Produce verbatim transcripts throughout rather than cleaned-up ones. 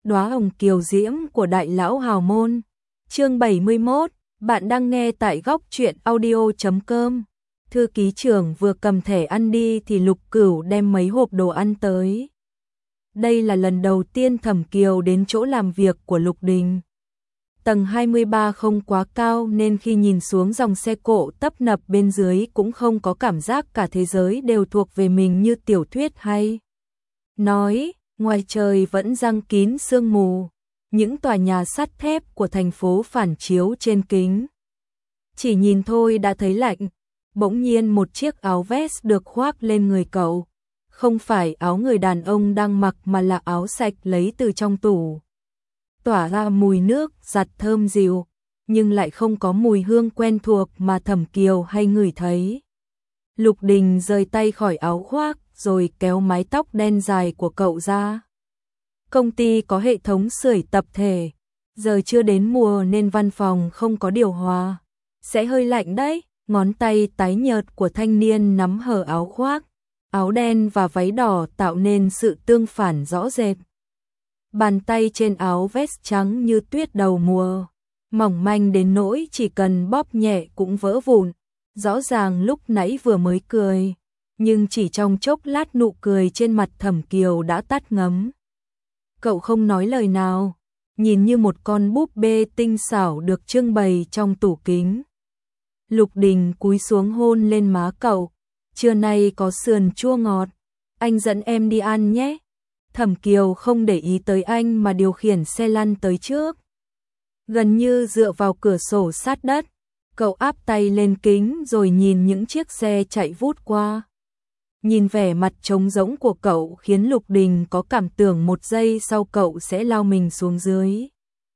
Đóa hồng kiều diễm của đại lão hào môn. Chương bảy mươi mốt, bạn đang nghe tại góc truyện audio chấm com. Thư ký trưởng vừa cầm thẻ ăn đi thì Lục Cửu đem mấy hộp đồ ăn tới. Đây là lần đầu tiên Thẩm Kiều đến chỗ làm việc của Lục Đình. Tầng hai mươi ba không quá cao nên khi nhìn xuống dòng xe cộ tấp nập bên dưới cũng không có cảm giác cả thế giới đều thuộc về mình như tiểu thuyết hay. Nói, ngoài trời vẫn giăng kín sương mù, những tòa nhà sắt thép của thành phố phản chiếu trên kính. Chỉ nhìn thôi đã thấy lạnh, bỗng nhiên một chiếc áo vest được khoác lên người cậu. Không phải áo người đàn ông đang mặc mà là áo sạch lấy từ trong tủ. Tỏa ra mùi nước giặt thơm dịu, nhưng lại không có mùi hương quen thuộc mà Thẩm Kiều hay ngửi thấy. Lục Đình rời tay khỏi áo khoác rồi kéo mái tóc đen dài của cậu ra. Công ty có hệ thống sưởi tập thể, giờ chưa đến mùa nên văn phòng không có điều hòa. Sẽ hơi lạnh đấy, ngón tay tái nhợt của thanh niên nắm hở áo khoác. Áo đen và váy đỏ tạo nên sự tương phản rõ rệt. Bàn tay trên áo vest trắng như tuyết đầu mùa, mỏng manh đến nỗi chỉ cần bóp nhẹ cũng vỡ vụn. Rõ ràng lúc nãy vừa mới cười, nhưng chỉ trong chốc lát nụ cười trên mặt Thẩm Kiều đã tắt ngấm. Cậu không nói lời nào, nhìn như một con búp bê tinh xảo được trưng bày trong tủ kính. Lục Đình cúi xuống hôn lên má cậu. Trưa nay có sườn chua ngọt, anh dẫn em đi ăn nhé. Thẩm Kiều không để ý tới anh mà điều khiển xe lăn tới trước. Gần như dựa vào cửa sổ sát đất, cậu áp tay lên kính rồi nhìn những chiếc xe chạy vút qua. Nhìn vẻ mặt trống rỗng của cậu khiến Lục Đình có cảm tưởng một giây sau cậu sẽ lao mình xuống dưới.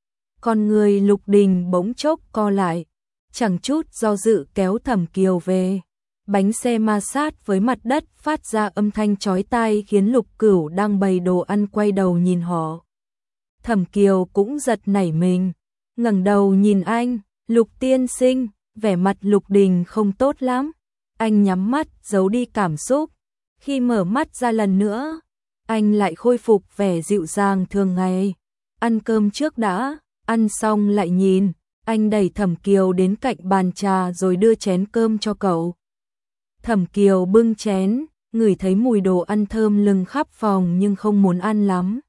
Con người Lục Đình bỗng chốc co lại, chẳng chút do dự kéo Thẩm Kiều về. Bánh xe ma sát với mặt đất phát ra âm thanh chói tai khiến Lục Cửu đang bày đồ ăn quay đầu nhìn họ. Thẩm Kiều cũng giật nảy mình, ngẩng đầu nhìn anh. Lục tiên sinh, vẻ mặt Lục Đình không tốt lắm. Anh nhắm mắt giấu đi cảm xúc. Khi mở mắt ra lần nữa, anh lại khôi phục vẻ dịu dàng thường ngày. Ăn cơm trước đã, ăn xong lại nhìn. Anh đẩy Thẩm Kiều đến cạnh bàn trà rồi đưa chén cơm cho cậu. Thẩm Kiều bưng chén, ngửi thấy mùi đồ ăn thơm lừng khắp phòng nhưng không muốn ăn lắm.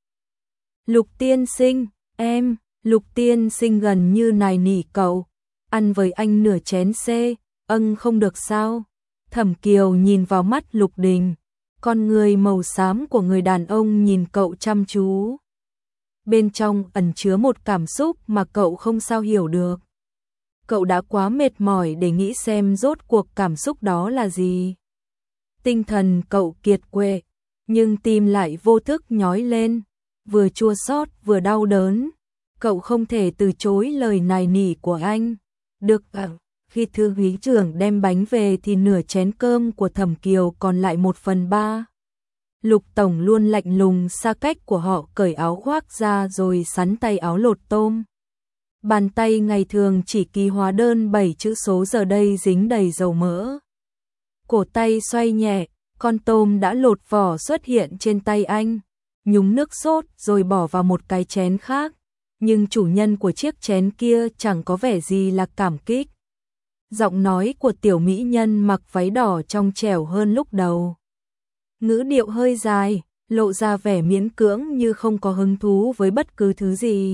Lục tiên sinh, em, Lục tiên sinh gần như nài nỉ cậu, ăn với anh nửa chén xê, âng không được sao? Thẩm Kiều nhìn vào mắt Lục Đình, con người màu xám của người đàn ông nhìn cậu chăm chú. Bên trong ẩn chứa một cảm xúc mà cậu không sao hiểu được. Cậu đã quá mệt mỏi để nghĩ xem rốt cuộc cảm xúc đó là gì. Tinh thần cậu kiệt quệ, nhưng tim lại vô thức nhói lên, vừa chua xót vừa đau đớn. Cậu không thể từ chối lời nài nỉ của anh. Được à, khi thư ký trưởng đem bánh về thì nửa chén cơm của Thẩm Kiều còn lại một phần ba. Lục tổng luôn lạnh lùng xa cách của họ cởi áo khoác ra rồi sắn tay áo lột tôm. Bàn tay ngày thường chỉ ký hóa đơn bảy chữ số giờ đây dính đầy dầu mỡ. Cổ tay xoay nhẹ, con tôm đã lột vỏ xuất hiện trên tay anh. Nhúng nước sốt rồi bỏ vào một cái chén khác. Nhưng chủ nhân của chiếc chén kia chẳng có vẻ gì là cảm kích. Giọng nói của tiểu mỹ nhân mặc váy đỏ trong trẻo hơn lúc đầu. Ngữ điệu hơi dài, lộ ra vẻ miễn cưỡng như không có hứng thú với bất cứ thứ gì.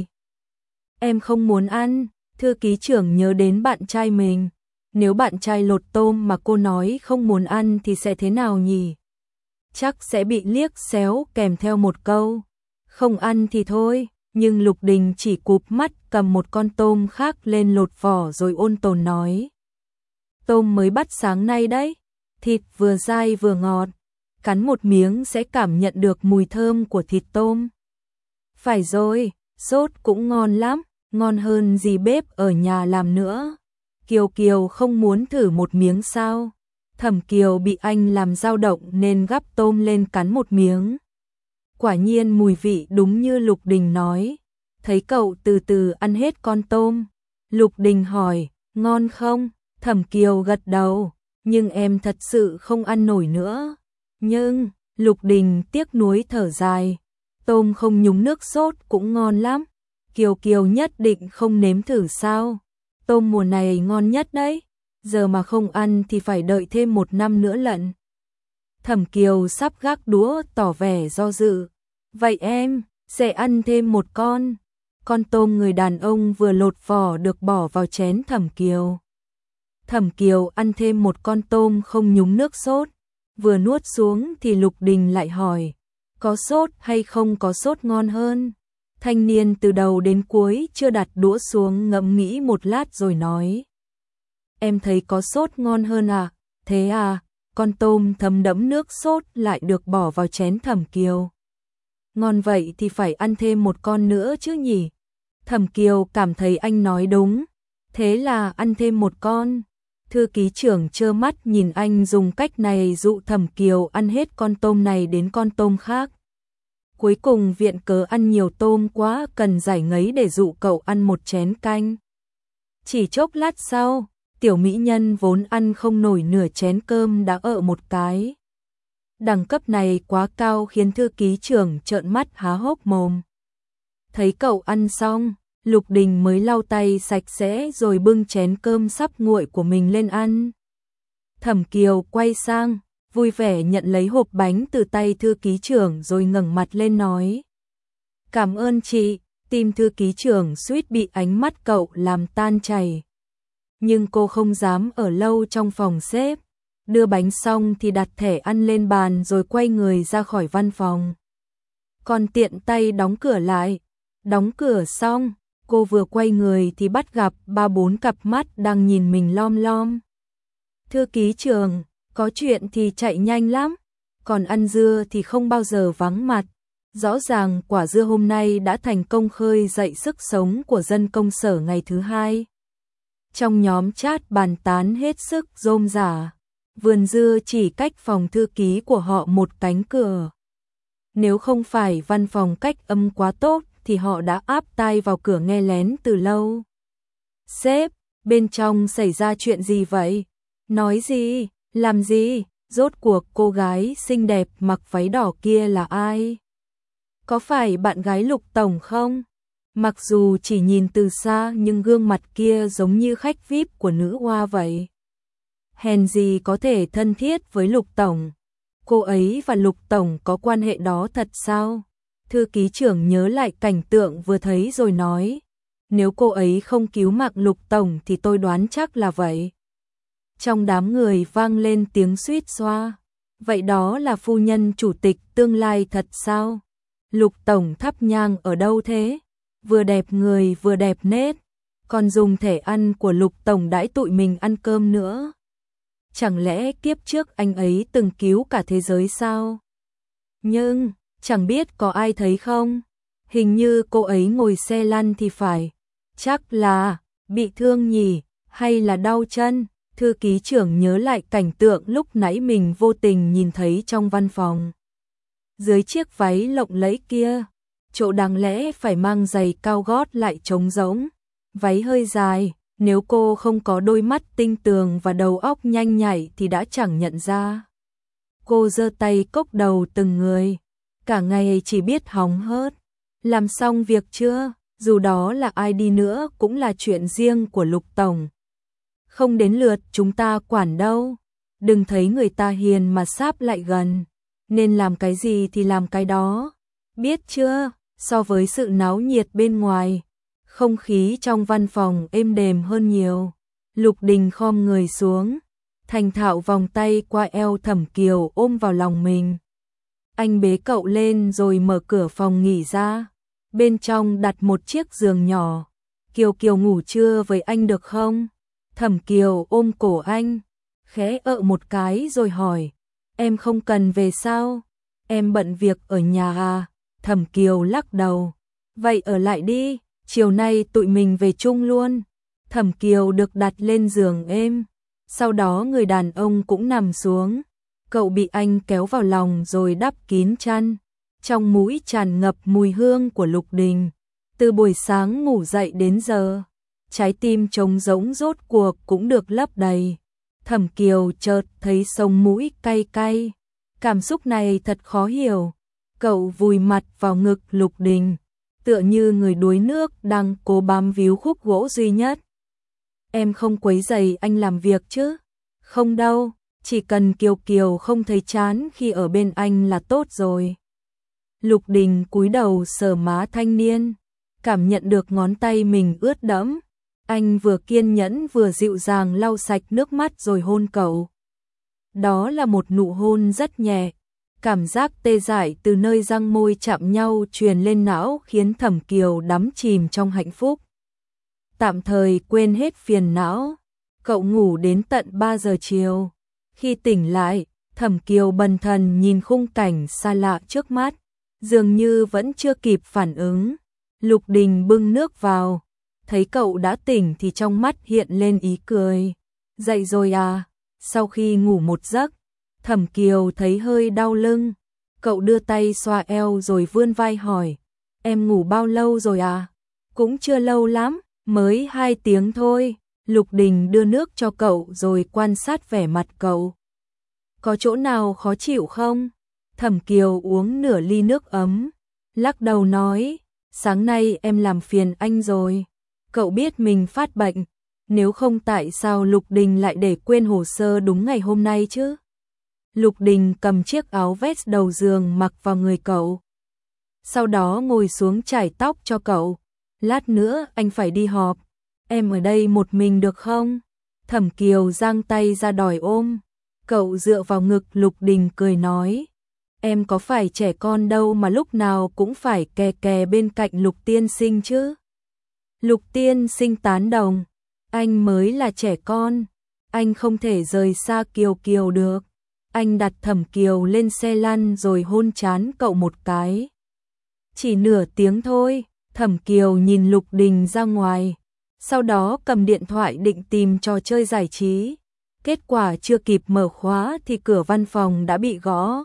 Em không muốn ăn, thư ký trưởng nhớ đến bạn trai mình. Nếu bạn trai lột tôm mà cô nói không muốn ăn thì sẽ thế nào nhỉ? Chắc sẽ bị liếc xéo kèm theo một câu. Không ăn thì thôi, nhưng Lục Đình chỉ cụp mắt cầm một con tôm khác lên lột vỏ rồi ôn tồn nói. Tôm mới bắt sáng nay đấy, thịt vừa dai vừa ngọt. Cắn một miếng sẽ cảm nhận được mùi thơm của thịt tôm. Phải rồi, sốt cũng ngon lắm, ngon hơn gì bếp ở nhà làm nữa. Kiều Kiều không muốn thử một miếng sao? Thẩm Kiều bị anh làm dao động nên gắp tôm lên cắn một miếng. Quả nhiên mùi vị đúng như Lục Đình nói. Thấy cậu từ từ ăn hết con tôm, Lục Đình hỏi, ngon không? Thẩm Kiều gật đầu, nhưng em thật sự không ăn nổi nữa. Nhưng, Lục Đình tiếc nuối thở dài. tôm không nhúng nước sốt cũng ngon lắm. Kiều Kiều nhất định không nếm thử sao? Tôm mùa này ngon nhất đấy, giờ mà không ăn thì phải đợi thêm một năm nữa lận. Thẩm Kiều sắp gác đũa tỏ vẻ do dự. Vậy em sẽ ăn thêm một con. Con tôm người đàn ông vừa lột vỏ được bỏ vào chén Thẩm Kiều. Thẩm Kiều ăn thêm một con tôm không nhúng nước sốt. Vừa nuốt xuống thì Lục Đình lại hỏi, có sốt hay không có sốt ngon hơn? Thanh niên từ đầu đến cuối chưa đặt đũa xuống ngẫm nghĩ một lát rồi nói. Em thấy có sốt ngon hơn à? Thế à? Con tôm thấm đẫm nước sốt lại được bỏ vào chén Thẩm Kiều. Ngon vậy thì phải ăn thêm một con nữa chứ nhỉ? Thẩm Kiều cảm thấy anh nói đúng. Thế là ăn thêm một con. Thư ký trưởng trơ mắt nhìn anh dùng cách này dụ Thẩm Kiều ăn hết con tôm này đến con tôm khác. Cuối cùng viện cớ ăn nhiều tôm quá cần giải ngấy để dụ cậu ăn một chén canh. Chỉ chốc lát sau, tiểu mỹ nhân vốn ăn không nổi nửa chén cơm đã ợ một cái. Đẳng cấp này quá cao khiến thư ký trưởng trợn mắt há hốc mồm. Thấy cậu ăn xong, Lục Đình mới lau tay sạch sẽ rồi bưng chén cơm sắp nguội của mình lên ăn. Thẩm Kiều quay sang, vui vẻ nhận lấy hộp bánh từ tay thư ký trưởng rồi ngẩng mặt lên nói. Cảm ơn chị, tim thư ký trưởng suýt bị ánh mắt cậu làm tan chảy. Nhưng cô không dám ở lâu trong phòng xếp. Đưa bánh xong thì đặt thẻ ăn lên bàn rồi quay người ra khỏi văn phòng. Còn tiện tay đóng cửa lại. Đóng cửa xong, cô vừa quay người thì bắt gặp ba bốn cặp mắt đang nhìn mình lom lom. Thư ký trưởng, có chuyện thì chạy nhanh lắm, còn ăn dưa thì không bao giờ vắng mặt. Rõ ràng quả dưa hôm nay đã thành công khơi dậy sức sống của dân công sở ngày thứ hai. Trong nhóm chat bàn tán hết sức rôm rả. Vườn dưa chỉ cách phòng thư ký của họ một cánh cửa. Nếu không phải văn phòng cách âm quá tốt thì họ đã áp tai vào cửa nghe lén từ lâu. Sếp, bên trong xảy ra chuyện gì vậy? Nói gì? Làm gì? Rốt cuộc cô gái xinh đẹp mặc váy đỏ kia là ai? Có phải bạn gái Lục Tổng không? Mặc dù chỉ nhìn từ xa nhưng gương mặt kia giống như khách vi ai pi của nữ hoa vậy. Hèn gì có thể thân thiết với Lục Tổng. Cô ấy và Lục Tổng có quan hệ đó thật sao? Thư ký trưởng nhớ lại cảnh tượng vừa thấy rồi nói. Nếu cô ấy không cứu mạng Lục Tổng thì tôi đoán chắc là vậy. Trong đám người vang lên tiếng suýt xoa. Vậy đó là phu nhân chủ tịch tương lai thật sao? Lục Tổng thắp nhang ở đâu thế? Vừa đẹp người vừa đẹp nết. Còn dùng thẻ ăn của Lục Tổng đãi tụi mình ăn cơm nữa. Chẳng lẽ kiếp trước anh ấy từng cứu cả thế giới sao? Nhưng, chẳng biết có ai thấy không? Hình như cô ấy ngồi xe lăn thì phải. Chắc là, bị thương nhỉ, hay là đau chân? Thư ký trưởng nhớ lại cảnh tượng lúc nãy mình vô tình nhìn thấy trong văn phòng. Dưới chiếc váy lộng lẫy kia, chỗ đáng lẽ phải mang giày cao gót lại trống rỗng. Váy hơi dài, nếu cô không có đôi mắt tinh tường và đầu óc nhanh nhạy thì đã chẳng nhận ra. Cô giơ tay cốc đầu từng người, cả ngày chỉ biết hóng hớt. Làm xong việc chưa? Dù đó là ai đi nữa cũng là chuyện riêng của Lục Tổng. Không đến lượt chúng ta quản đâu. Đừng thấy người ta hiền mà sáp lại gần. Nên làm cái gì thì làm cái đó. Biết chưa? So với sự náo nhiệt bên ngoài, không khí trong văn phòng êm đềm hơn nhiều. Lục Đình khom người xuống, thành thạo vòng tay qua eo Thẩm Kiều ôm vào lòng mình. Anh bế cậu lên rồi mở cửa phòng nghỉ ra. Bên trong đặt một chiếc giường nhỏ. Kiều Kiều ngủ trưa với anh được không? Thẩm Kiều ôm cổ anh, khẽ ợ một cái rồi hỏi. Em không cần về sao? Em bận việc ở nhà à? Thẩm Kiều lắc đầu. Vậy ở lại đi, chiều nay tụi mình về chung luôn. Thẩm Kiều được đặt lên giường êm. Sau đó người đàn ông cũng nằm xuống. Cậu bị anh kéo vào lòng rồi đắp kín chăn. Trong mũi tràn ngập mùi hương của Lục Đình. Từ buổi sáng ngủ dậy đến giờ, trái tim trống rỗng rốt cuộc cũng được lấp đầy. Thẩm Kiều chợt thấy sống mũi cay cay. Cảm xúc này thật khó hiểu. Cậu vùi mặt vào ngực Lục Đình, tựa như người đuối nước đang cố bám víu khúc gỗ duy nhất. Em không quấy rầy anh làm việc chứ? Không đâu, chỉ cần Kiều Kiều không thấy chán khi ở bên anh là tốt rồi. Lục Đình cúi đầu sờ má thanh niên, cảm nhận được ngón tay mình ướt đẫm. Anh vừa kiên nhẫn vừa dịu dàng lau sạch nước mắt rồi hôn cậu. Đó là một nụ hôn rất nhẹ, cảm giác tê dại từ nơi răng môi chạm nhau truyền lên não khiến Thẩm Kiều đắm chìm trong hạnh phúc. Tạm thời quên hết phiền não, cậu ngủ đến tận ba giờ chiều. Khi tỉnh lại, Thẩm Kiều bần thần nhìn khung cảnh xa lạ trước mắt, dường như vẫn chưa kịp phản ứng. Lục Đình bưng nước vào, thấy cậu đã tỉnh thì trong mắt hiện lên ý cười. Dậy rồi à? Sau khi ngủ một giấc, Thẩm Kiều thấy hơi đau lưng. Cậu đưa tay xoa eo rồi vươn vai hỏi, em ngủ bao lâu rồi à? Cũng chưa lâu lắm, mới hai tiếng thôi. Lục Đình đưa nước cho cậu rồi quan sát vẻ mặt cậu. Có chỗ nào khó chịu không? Thẩm Kiều uống nửa ly nước ấm, lắc đầu nói, sáng nay em làm phiền anh rồi. Cậu biết mình phát bệnh, nếu không tại sao Lục Đình lại để quên hồ sơ đúng ngày hôm nay chứ? Lục Đình cầm chiếc áo vest đầu giường mặc vào người cậu. Sau đó ngồi xuống chải tóc cho cậu. Lát nữa anh phải đi họp, em ở đây một mình được không? Thẩm Kiều giang tay ra đòi ôm. Cậu dựa vào ngực Lục Đình cười nói, em có phải trẻ con đâu mà lúc nào cũng phải kè kè bên cạnh Lục tiên sinh chứ? Lục tiên sinh tán đồng, anh mới là trẻ con, anh không thể rời xa Kiều Kiều được. Anh đặt Thẩm Kiều lên xe lăn rồi hôn trán cậu một cái. Chỉ nửa tiếng thôi. Thẩm Kiều nhìn Lục Đình ra ngoài, sau đó cầm điện thoại định tìm trò chơi giải trí. Kết quả chưa kịp mở khóa thì cửa văn phòng đã bị gõ.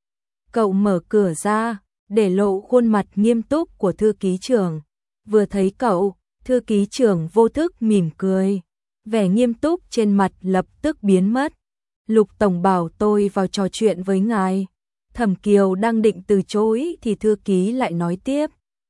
Cậu mở cửa ra, để lộ khuôn mặt nghiêm túc của thư ký trưởng. Vừa thấy cậu, thư ký trưởng vô thức mỉm cười, vẻ nghiêm túc trên mặt lập tức biến mất. Lục tổng bảo tôi vào trò chuyện với ngài. Thẩm Kiều đang định từ chối thì thư ký lại nói tiếp,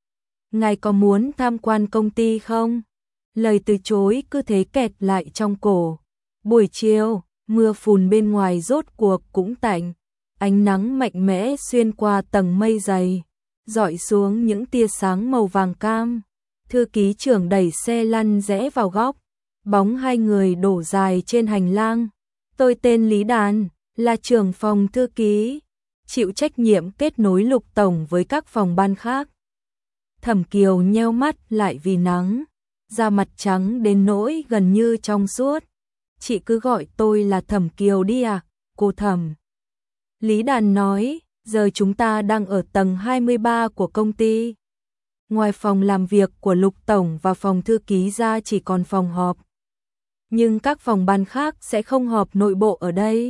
ngài có muốn tham quan công ty không? Lời từ chối cứ thế kẹt lại trong cổ. Buổi chiều, mưa phùn bên ngoài rốt cuộc cũng tạnh. Ánh nắng mạnh mẽ xuyên qua tầng mây dày, rọi xuống những tia sáng màu vàng cam. Thư ký trưởng đẩy xe lăn rẽ vào góc. Bóng hai người đổ dài trên hành lang. Tôi tên Lý Đàn, là trưởng phòng thư ký, chịu trách nhiệm kết nối Lục tổng với các phòng ban khác. Thẩm Kiều nheo mắt lại vì nắng, da mặt trắng đến nỗi gần như trong suốt. Chị cứ gọi tôi là Thẩm Kiều đi à, cô Thẩm. Lý Đàn nói, giờ chúng ta đang ở tầng hai mươi ba của công ty. Ngoài phòng làm việc của Lục tổng và phòng thư ký ra chỉ còn phòng họp. Nhưng các phòng ban khác sẽ không họp nội bộ ở đây.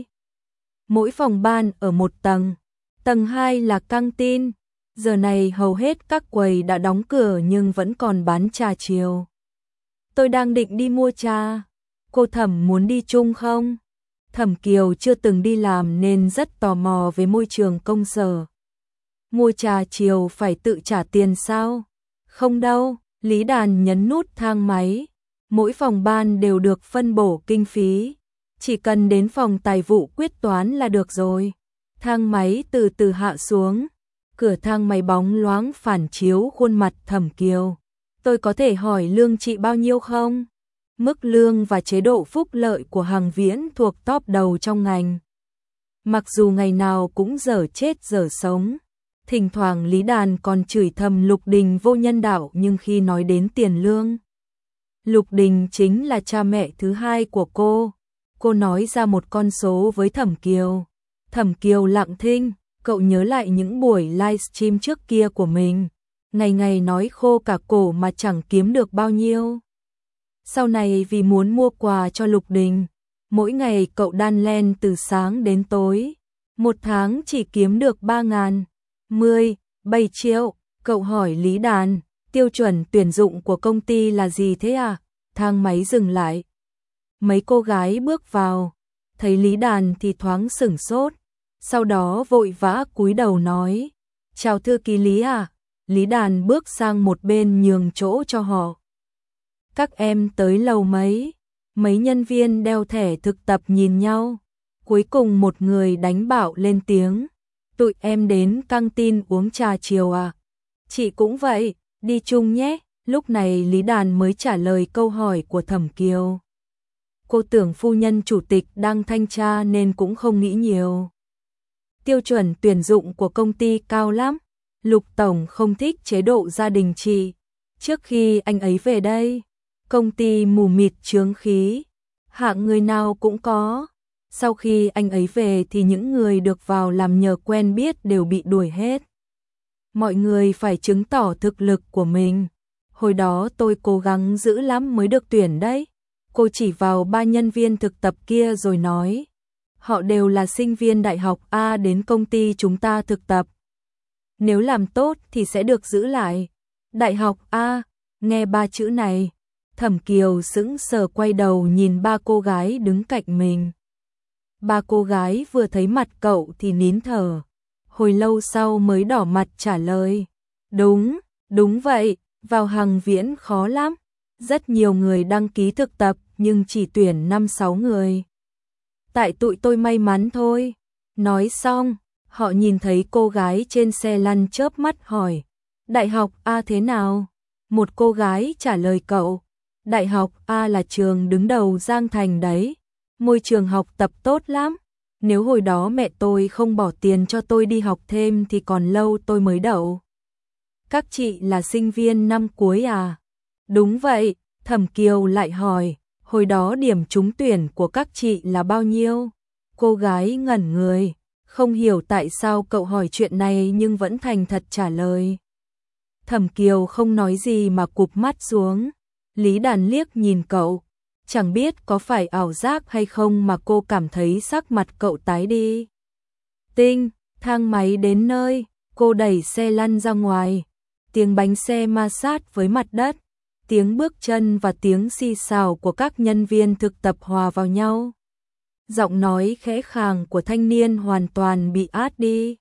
Mỗi phòng ban ở một tầng. Tầng hai là căng tin. Giờ này hầu hết các quầy đã đóng cửa nhưng vẫn còn bán trà chiều. Tôi đang định đi mua trà. Cô Thẩm muốn đi chung không? Thẩm Kiều chưa từng đi làm nên rất tò mò về môi trường công sở. Mua trà chiều phải tự trả tiền sao? Không đâu, Lý Đàn nhấn nút thang máy. Mỗi phòng ban đều được phân bổ kinh phí. Chỉ cần đến phòng tài vụ quyết toán là được rồi. Thang máy từ từ hạ xuống. Cửa thang máy bóng loáng phản chiếu khuôn mặt Thẩm Kiều. Tôi có thể hỏi lương chị bao nhiêu không? Mức lương và chế độ phúc lợi của Hằng Viễn thuộc top đầu trong ngành. Mặc dù ngày nào cũng dở chết dở sống. Thỉnh thoảng Lý Đàn còn chửi thầm Lục Đình vô nhân đạo, nhưng khi nói đến tiền lương, Lục Đình chính là cha mẹ thứ hai của cô. Cô nói ra một con số với Thẩm Kiều. Thẩm Kiều lặng thinh, cậu nhớ lại những buổi livestream trước kia của mình. Ngày ngày nói khô cả cổ mà chẳng kiếm được bao nhiêu. Sau này vì muốn mua quà cho Lục Đình, mỗi ngày cậu đan len từ sáng đến tối. Một tháng chỉ kiếm được ba ngàn, mười, bảy triệu. Cậu hỏi Lý Đàn, tiêu chuẩn tuyển dụng của công ty là gì thế à? Thang máy dừng lại. Mấy cô gái bước vào, thấy Lý Đàn thì thoáng sửng sốt, sau đó vội vã cúi đầu nói, Chào thư ký Lý à? Lý Đàn bước sang một bên nhường chỗ cho họ. Các em tới lâu mấy? Mấy nhân viên đeo thẻ thực tập nhìn nhau. Cuối cùng một người đánh bạo lên tiếng. Tụi em đến căng tin uống trà chiều à? Chị cũng vậy, đi chung nhé. Lúc này Lý Đàn mới trả lời câu hỏi của Thẩm Kiều. Cô tưởng phu nhân chủ tịch đang thanh tra nên cũng không nghĩ nhiều. Tiêu chuẩn tuyển dụng của công ty cao lắm. Lục Tổng không thích chế độ gia đình chị. Trước khi anh ấy về đây, công ty mù mịt chướng khí. Hạng người nào cũng có. Sau khi anh ấy về thì những người được vào làm nhờ quen biết đều bị đuổi hết. Mọi người phải chứng tỏ thực lực của mình. Hồi đó tôi cố gắng dữ lắm mới được tuyển đấy. Cô chỉ vào ba nhân viên thực tập kia rồi nói. Họ đều là sinh viên đại học A đến công ty chúng ta thực tập. Nếu làm tốt thì sẽ được giữ lại. Đại học A, nghe ba chữ này. Thẩm Kiều sững sờ quay đầu nhìn ba cô gái đứng cạnh mình. Ba cô gái vừa thấy mặt cậu thì nín thở. Hồi lâu sau mới đỏ mặt trả lời. Đúng, đúng vậy, vào Hằng Viễn khó lắm. Rất nhiều người đăng ký thực tập nhưng chỉ tuyển năm sáu người. Tại tụi tôi may mắn thôi. Nói xong, họ nhìn thấy cô gái trên xe lăn chớp mắt hỏi. Đại học A thế nào? Một cô gái trả lời cậu. Đại học A là trường đứng đầu Giang Thành đấy. Môi trường học tập tốt lắm. Nếu hồi đó mẹ tôi không bỏ tiền cho tôi đi học thêm thì còn lâu tôi mới đậu. Các chị là sinh viên năm cuối à? Đúng vậy, Thẩm Kiều lại hỏi. Hồi đó điểm trúng tuyển của các chị là bao nhiêu? Cô gái ngẩn người, không hiểu tại sao cậu hỏi chuyện này nhưng vẫn thành thật trả lời. Thẩm Kiều không nói gì mà cụp mắt xuống. Lý Đàn liếc nhìn cậu. Chẳng biết có phải ảo giác hay không mà cô cảm thấy sắc mặt cậu tái đi. Tinh, thang máy đến nơi, cô đẩy xe lăn ra ngoài. Tiếng bánh xe ma sát với mặt đất, tiếng bước chân và tiếng xì xào của các nhân viên thực tập hòa vào nhau. Giọng nói khẽ khàng của thanh niên hoàn toàn bị át đi.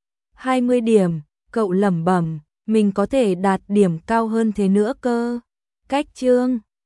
hai mươi điểm, cậu lẩm bẩm, mình có thể đạt điểm cao hơn thế nữa cơ. Cách chương